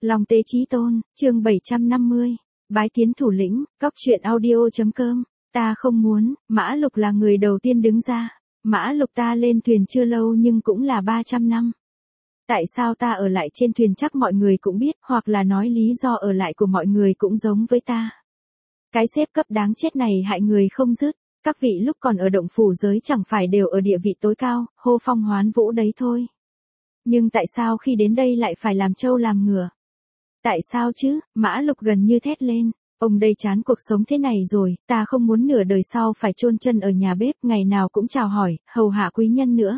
Long Tế Chí Tôn, chương 750, bái kiến thủ lĩnh, Cóc truyện audio.com, ta không muốn, Mã Lục là người đầu tiên đứng ra. Mã Lục ta lên thuyền chưa lâu nhưng cũng là 300 năm. Tại sao ta ở lại trên thuyền chắc mọi người cũng biết, hoặc là nói lý do ở lại của mọi người cũng giống với ta. Cái xếp cấp đáng chết này hại người không dứt, các vị lúc còn ở động phủ giới chẳng phải đều ở địa vị tối cao, hô phong hoán vũ đấy thôi. Nhưng tại sao khi đến đây lại phải làm trâu làm ngựa? Tại sao chứ? Mã Lục gần như thét lên. Ông đây chán cuộc sống thế này rồi, ta không muốn nửa đời sau phải chôn chân ở nhà bếp, ngày nào cũng chào hỏi, hầu hạ quý nhân nữa.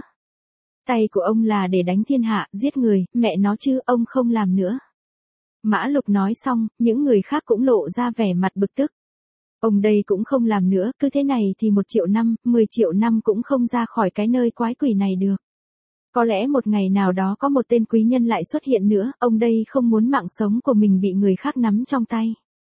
Tay của ông là để đánh thiên hạ, giết người, mẹ nó chứ, ông không làm nữa. Mã Lục nói xong, những người khác cũng lộ ra vẻ mặt bực tức. Ông đây cũng không làm nữa, cứ thế này thì 1 triệu năm, 10 triệu năm cũng không ra khỏi cái nơi quái quỷ này được. Có lẽ một ngày nào đó có một tên quý nhân lại xuất hiện nữa, ông đây không muốn mạng sống của mình bị người khác nắm trong tay.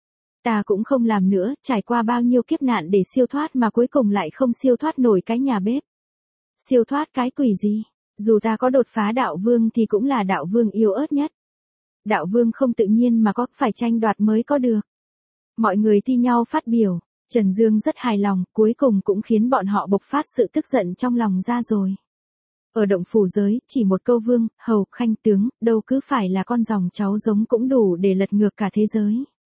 Ta cũng không làm nữa, trải qua bao nhiêu kiếp nạn để siêu thoát mà cuối cùng lại không siêu thoát nổi cái nhà bếp. Siêu thoát cái quỷ gì? Dù ta có đột phá đạo vương thì cũng là đạo vương yếu ớt nhất. Đạo vương không tự nhiên mà có, phải tranh đoạt mới có được. Mọi người thi nhau phát biểu, Trần Dương rất hài lòng, cuối cùng cũng khiến bọn họ bộc phát sự tức giận trong lòng ra rồi. Ở động phủ giới, chỉ một câu vương, hầu, khanh tướng, đâu cứ phải là con dòng cháu giống cũng đủ để lật ngược cả thế giới.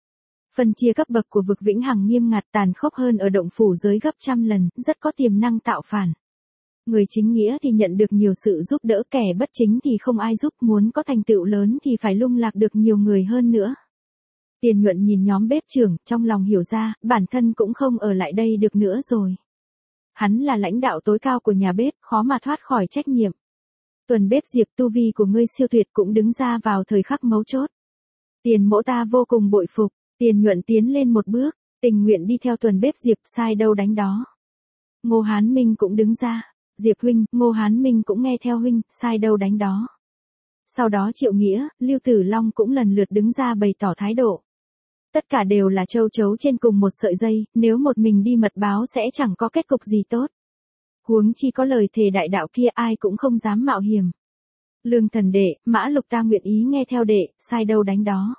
Phân chia cấp bậc của vực vĩnh hằng nghiêm ngặt, tàn khốc hơn ở động phủ giới gấp trăm lần, rất có tiềm năng tạo phản. Người chính nghĩa thì nhận được nhiều sự giúp đỡ, kẻ bất chính thì không ai giúp, muốn có thành tựu lớn thì phải lung lạc được nhiều người hơn nữa. Tiền Nhuận nhìn nhóm bếp trưởng, trong lòng hiểu ra, bản thân cũng không ở lại đây được nữa rồi. Hắn là lãnh đạo tối cao của nhà bếp, khó mà thoát khỏi trách nhiệm. Tuần bếp Diệp, tu vi của ngươi siêu tuyệt, cũng đứng ra vào thời khắc mấu chốt. Tiền mỗ ta vô cùng bội phục. Tiền Nhuận tiến lên một bước, tình nguyện đi theo tuần bếp Diệp, sai đâu đánh đó. Ngô Hán Minh cũng đứng ra. Diệp huynh, Ngô Hán Minh cũng nghe theo huynh, sai đâu đánh đó. Sau đó Triệu Nghĩa, Lưu Tử Long cũng lần lượt đứng ra bày tỏ thái độ. Tất cả đều là châu chấu trên cùng một sợi dây, nếu một mình đi mật báo sẽ chẳng có kết cục gì tốt. Huống chi có lời thề đại đạo kia, ai cũng không dám mạo hiểm. Lương Thần Đệ, Mã Lục ta nguyện ý nghe theo đệ, sai đâu đánh đó.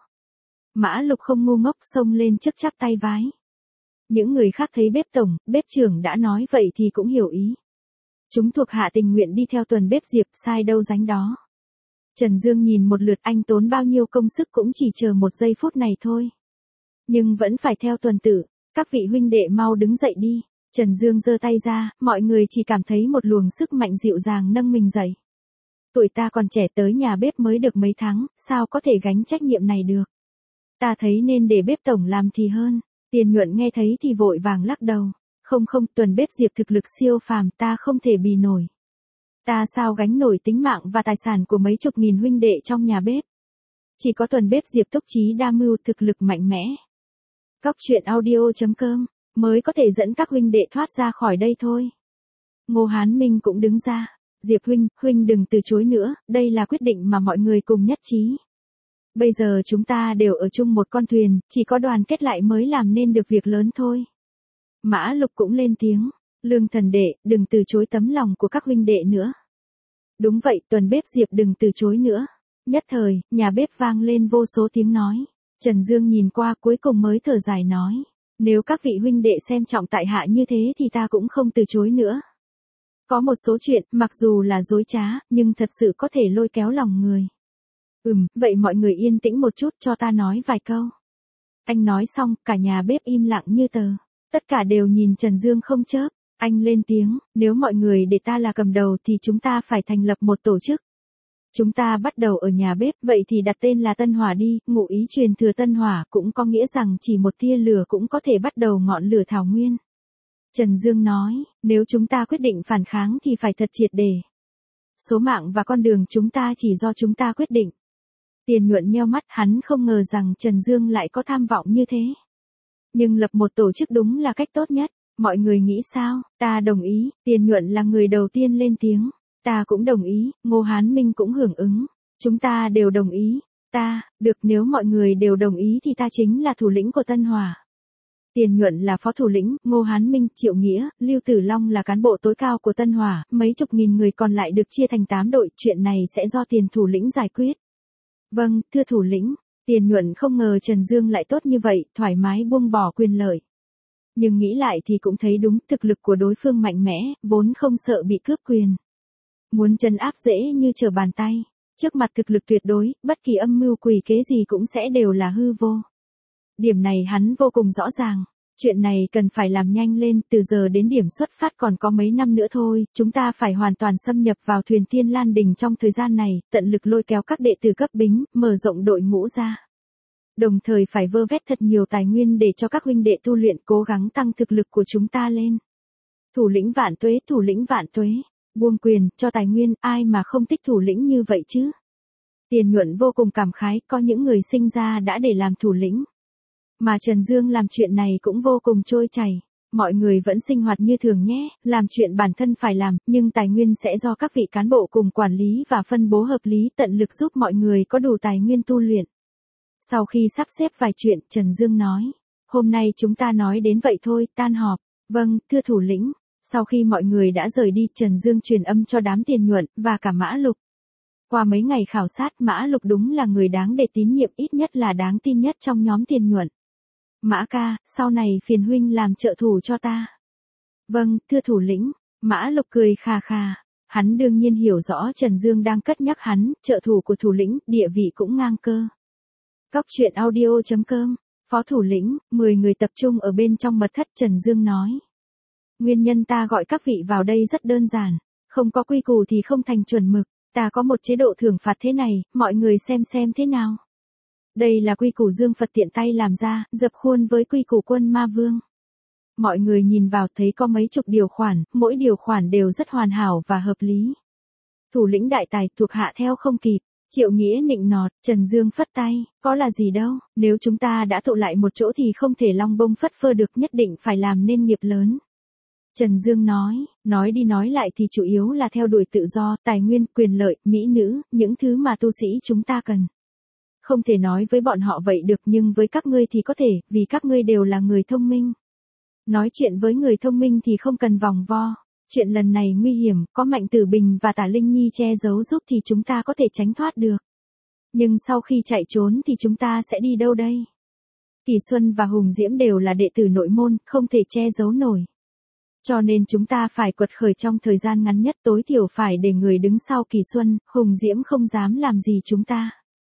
Mã Lục không ngu ngốc, xông lên trước chắp tay vái. Những người khác thấy bếp tổng, bếp trưởng đã nói vậy thì cũng hiểu ý. Chúng thuộc hạ tình nguyện đi theo tuần bếp Diệp, sai đâu đánh đó. Trần Dương nhìn một lượt, anh tốn bao nhiêu công sức cũng chỉ chờ 1 giây phút này thôi. Nhưng vẫn phải theo tuần tử, các vị huynh đệ mau đứng dậy đi. Trần Dương giơ tay ra, mọi người chỉ cảm thấy một luồng sức mạnh dịu dàng nâng mình dậy. Tuổi ta còn trẻ, tới nhà bếp mới được mấy tháng, sao có thể gánh trách nhiệm này được. Ta thấy nên để bếp tổng làm thì hơn. Tiền Nhuận nghe thấy thì vội vàng lắc đầu. Không, tuần bếp Diệp thực lực siêu phàm, ta không thể bì nổi. Ta sao gánh nổi tính mạng và tài sản của mấy chục nghìn huynh đệ trong nhà bếp. Chỉ có tuần bếp Diệp túc trí đa mưu, thực lực mạnh mẽ. Cóc truyện audio.com mới có thể dẫn các huynh đệ thoát ra khỏi đây thôi. Ngô Hán Minh cũng đứng ra. Diệp huynh đừng từ chối nữa, đây là quyết định mà mọi người cùng nhất trí. Bây giờ chúng ta đều ở chung một con thuyền, chỉ có đoàn kết lại mới làm nên được việc lớn thôi. Mã Lục cũng lên tiếng. Lương Thần Đệ, đừng từ chối tấm lòng của các huynh đệ nữa. Đúng vậy, tuần bếp Diệp đừng từ chối nữa. Nhất thời, nhà bếp vang lên vô số tiếng nói. Trần Dương nhìn qua cuối cùng mới thở dài nói. Nếu các vị huynh đệ xem trọng tại hạ như thế thì ta cũng không từ chối nữa. Có một số chuyện, mặc dù là dối trá, nhưng thật sự có thể lôi kéo lòng người. Vậy mọi người yên tĩnh một chút cho ta nói vài câu. Anh nói xong, cả nhà bếp im lặng như tờ. Tất cả đều nhìn Trần Dương không chớp. Anh lên tiếng, nếu mọi người để ta là cầm đầu thì chúng ta phải thành lập một tổ chức. Chúng ta bắt đầu ở nhà bếp, vậy thì đặt tên là Tân Hỏa đi, ngụ ý truyền thừa Tân Hỏa, cũng có nghĩa rằng chỉ một tia lửa cũng có thể bắt đầu ngọn lửa thảo nguyên. Trần Dương nói, nếu chúng ta quyết định phản kháng thì phải thật triệt để. Số mạng và con đường chúng ta chỉ do chúng ta quyết định. Tiền Nhuận nheo mắt, hắn không ngờ rằng Trần Dương lại có tham vọng như thế. Nhưng lập một tổ chức đúng là cách tốt nhất. Mọi người nghĩ sao? Ta đồng ý. Tiền Nhuận là người đầu tiên lên tiếng. Ta cũng đồng ý. Ngô Hán Minh cũng hưởng ứng. Chúng ta đều đồng ý. Được, nếu mọi người đều đồng ý thì ta chính là thủ lĩnh của Tân Hỏa. Tiền Nhuận là phó thủ lĩnh, Ngô Hán Minh, Triệu Nghĩa, Lưu Tử Long là cán bộ tối cao của Tân Hỏa, mấy chục nghìn người còn lại được chia thành 8 đội, chuyện này sẽ do Tiền thủ lĩnh giải quyết. Vâng, thưa thủ lĩnh. Tiền Nhuận không ngờ Trần Dương lại tốt như vậy, thoải mái buông bỏ quyền lợi. Nhưng nghĩ lại thì cũng thấy đúng, thực lực của đối phương mạnh mẽ, vốn không sợ bị cướp quyền. Muốn trấn áp dễ như trở bàn tay. Trước mặt thực lực tuyệt đối, bất kỳ âm mưu quỷ kế gì cũng sẽ đều là hư vô. Điểm này hắn vô cùng rõ ràng. Chuyện này cần phải làm nhanh lên, từ giờ đến điểm xuất phát còn có mấy năm nữa thôi, chúng ta phải hoàn toàn xâm nhập vào thuyền Tiên Lan Đình trong thời gian này, tận lực lôi kéo các đệ tử cấp bính, mở rộng đội ngũ ra. Đồng thời phải vơ vét thật nhiều tài nguyên để cho các huynh đệ tu luyện cố gắng tăng thực lực của chúng ta lên. Thủ lĩnh vạn tuế, thủ lĩnh vạn tuế. Buông quyền, cho tài nguyên, ai mà không thích thủ lĩnh như vậy chứ? Tiền Nhuận vô cùng cảm khái, có những người sinh ra đã để làm thủ lĩnh. Mà Trần Dương làm chuyện này cũng vô cùng trôi chảy. Mọi người vẫn sinh hoạt như thường nhé, làm chuyện bản thân phải làm, nhưng tài nguyên sẽ do các vị cán bộ cùng quản lý và phân bố hợp lý, tận lực giúp mọi người có đủ tài nguyên tu luyện. Sau khi sắp xếp vài chuyện, Trần Dương nói, hôm nay chúng ta nói đến vậy thôi, tan họp. Vâng, thưa thủ lĩnh. Sau khi mọi người đã rời đi, Trần Dương truyền âm cho đám Tiền Nhuận, và cả Mã Lục. Qua mấy ngày khảo sát, Mã Lục đúng là người đáng để tín nhiệm, ít nhất là đáng tin nhất trong nhóm Tiền Nhuận. Mã ca, sau này phiền huynh làm trợ thủ cho ta. Vâng, thưa thủ lĩnh. Mã Lục cười khà khà. Hắn đương nhiên hiểu rõ Trần Dương đang cất nhắc hắn, trợ thủ của thủ lĩnh, địa vị cũng ngang cơ. Cóc truyện audio.com. Phó thủ lĩnh, 10 người tập trung ở bên trong mật thất, Trần Dương nói. Nguyên nhân ta gọi các vị vào đây rất đơn giản, không có quy củ thì không thành chuẩn mực, ta có một chế độ thưởng phạt thế này, mọi người xem thế nào. Đây là quy củ Dương Phật tiện tay làm ra, dập khuôn với quy củ Quân Ma Vương. Mọi người nhìn vào thấy có mấy chục điều khoản, mỗi điều khoản đều rất hoàn hảo và hợp lý. Thủ lĩnh đại tài, thuộc hạ theo không kịp. Triệu Nghĩa nịnh nọt, Trần Dương phất tay, có là gì đâu, nếu chúng ta đã tụ lại một chỗ thì không thể long bông phất phơ được, nhất định phải làm nên nghiệp lớn. Trần Dương nói đi nói lại thì chủ yếu là theo đuổi tự do, tài nguyên, quyền lợi, mỹ nữ, những thứ mà tu sĩ chúng ta cần. Không thể nói với bọn họ vậy được, nhưng với các ngươi thì có thể, vì các ngươi đều là người thông minh. Nói chuyện với người thông minh thì không cần vòng vo. Chuyện lần này nguy hiểm, có Mạnh Tử Bình và Tả Linh Nhi che giấu giúp thì chúng ta có thể tránh thoát được. Nhưng sau khi chạy trốn thì chúng ta sẽ đi đâu đây? Kỳ Xuân và Hùng Diễm đều là đệ tử nội môn, không thể che giấu nổi. Cho nên chúng ta phải quật khởi trong thời gian ngắn nhất, tối thiểu phải để người đứng sau Kỳ Xuân, Hùng Diễm không dám làm gì chúng ta.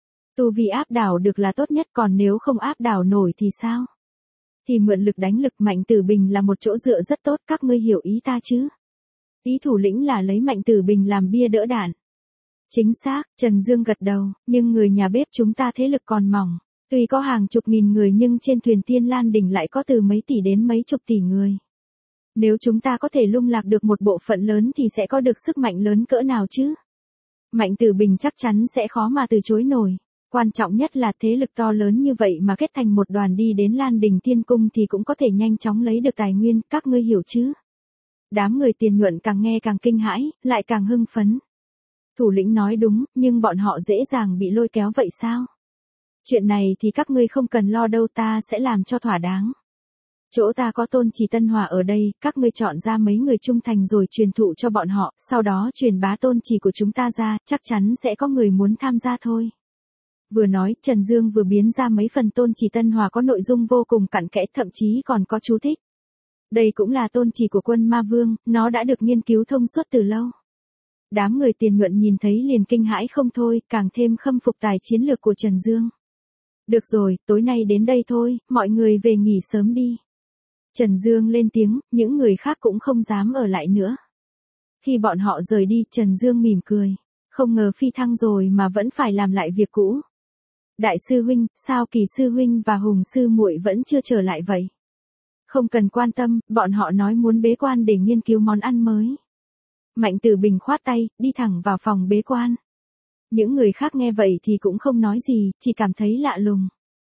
Tu vi áp đảo được là tốt nhất, còn nếu không áp đảo nổi thì sao? Thì mượn lực đánh lực. Mạnh Tử Bình là một chỗ dựa rất tốt, các ngươi hiểu ý ta chứ? Ý thủ lĩnh là lấy Mạnh Tử Bình làm bia đỡ đạn. Chính xác, Trần Dương gật đầu, nhưng người nhà bếp chúng ta thế lực còn mỏng. Tuy có hàng chục nghìn người nhưng trên thuyền Tiên Lan Đình lại có từ mấy tỷ đến mấy chục tỷ người. Nếu chúng ta có thể lung lạc được một bộ phận lớn thì sẽ có được sức mạnh lớn cỡ nào chứ? Mạnh Tử Bình chắc chắn sẽ khó mà từ chối nổi. Quan trọng nhất là thế lực to lớn như vậy mà kết thành một đoàn đi đến Lan Đình Thiên Cung thì cũng có thể nhanh chóng lấy được tài nguyên, các ngươi hiểu chứ? Đám người Tiền Nhuận càng nghe càng kinh hãi, lại càng hưng phấn. Thủ lĩnh nói đúng, nhưng bọn họ dễ dàng bị lôi kéo vậy sao? Chuyện này thì các ngươi không cần lo đâu, ta sẽ làm cho thỏa đáng. Chỗ ta có Tôn Chỉ Tân Hòa ở đây, các ngươi chọn ra mấy người trung thành rồi truyền thụ cho bọn họ, sau đó truyền bá tôn chỉ của chúng ta ra, chắc chắn sẽ có người muốn tham gia thôi. Vừa nói, Trần Dương vừa biến ra mấy phần Tôn Chỉ Tân Hòa có nội dung vô cùng cặn kẽ, thậm chí còn có chú thích. Đây cũng là tôn chỉ của Quân Ma Vương, nó đã được nghiên cứu thông suốt từ lâu. Đám người Tiền Nhuận nhìn thấy liền kinh hãi không thôi, càng thêm khâm phục tài chiến lược của Trần Dương. Được rồi, tối nay đến đây thôi, mọi người về nghỉ sớm đi. Trần Dương lên tiếng, những người khác cũng không dám ở lại nữa. Khi bọn họ rời đi, Trần Dương mỉm cười. Không ngờ phi thăng rồi mà vẫn phải làm lại việc cũ. Đại sư huynh, sao Kỳ sư huynh và Hùng sư muội vẫn chưa trở lại vậy? Không cần quan tâm, bọn họ nói muốn bế quan để nghiên cứu món ăn mới. Mạnh Tử Bình khoát tay, đi thẳng vào phòng bế quan. Những người khác nghe vậy thì cũng không nói gì, chỉ cảm thấy lạ lùng.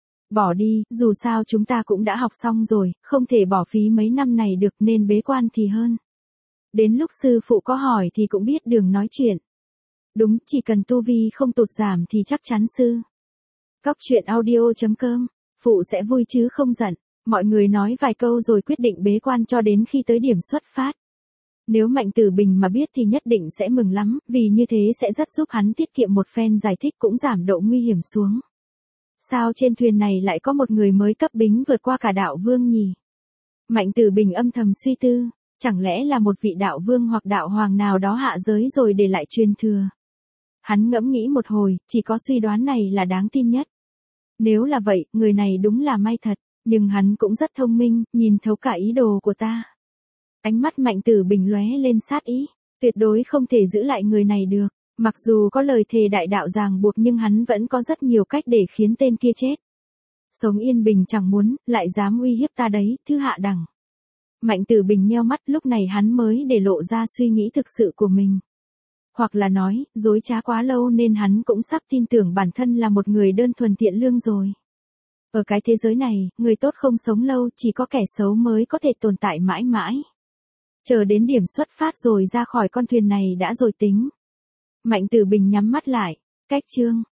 Bỏ đi, dù sao chúng ta cũng đã học xong rồi, không thể bỏ phí mấy năm này được nên bế quan thì hơn. Đến lúc sư phụ có hỏi thì cũng biết đường nói chuyện. Đúng, chỉ cần tu vi không tụt giảm thì chắc chắn sư. Cóc truyện audio.com, phụ sẽ vui chứ không giận. Mọi người nói vài câu rồi quyết định bế quan cho đến khi tới điểm xuất phát. Nếu Mạnh Tử Bình mà biết thì nhất định sẽ mừng lắm, vì như thế sẽ rất giúp hắn tiết kiệm một phen giải thích cũng giảm độ nguy hiểm xuống. Sao trên thuyền này lại có một người mới cấp bính vượt qua cả đạo vương nhỉ? Mạnh Tử Bình âm thầm suy tư, chẳng lẽ là một vị đạo vương hoặc đạo hoàng nào đó hạ giới rồi để lại truyền thừa. Hắn ngẫm nghĩ một hồi, chỉ có suy đoán này là đáng tin nhất. Nếu là vậy, người này đúng là may thật, nhưng hắn cũng rất thông minh, nhìn thấu cả ý đồ của ta. Ánh mắt Mạnh Tử Bình lóe lên sát ý, tuyệt đối không thể giữ lại người này được. Mặc dù có lời thề đại đạo ràng buộc nhưng hắn vẫn có rất nhiều cách để khiến tên kia chết. Sống yên bình chẳng muốn, lại dám uy hiếp ta đấy, thứ hạ đẳng. Mạnh Tử Bình nheo mắt, lúc này hắn mới để lộ ra suy nghĩ thực sự của mình. Hoặc là nói, dối trá quá lâu nên hắn cũng sắp tin tưởng bản thân là một người đơn thuần thiện lương rồi. Ở cái thế giới này, người tốt không sống lâu, chỉ có kẻ xấu mới có thể tồn tại mãi mãi. Chờ đến điểm xuất phát rồi ra khỏi con thuyền này đã rồi tính. Mạnh Tử Bình nhắm mắt lại, cách chương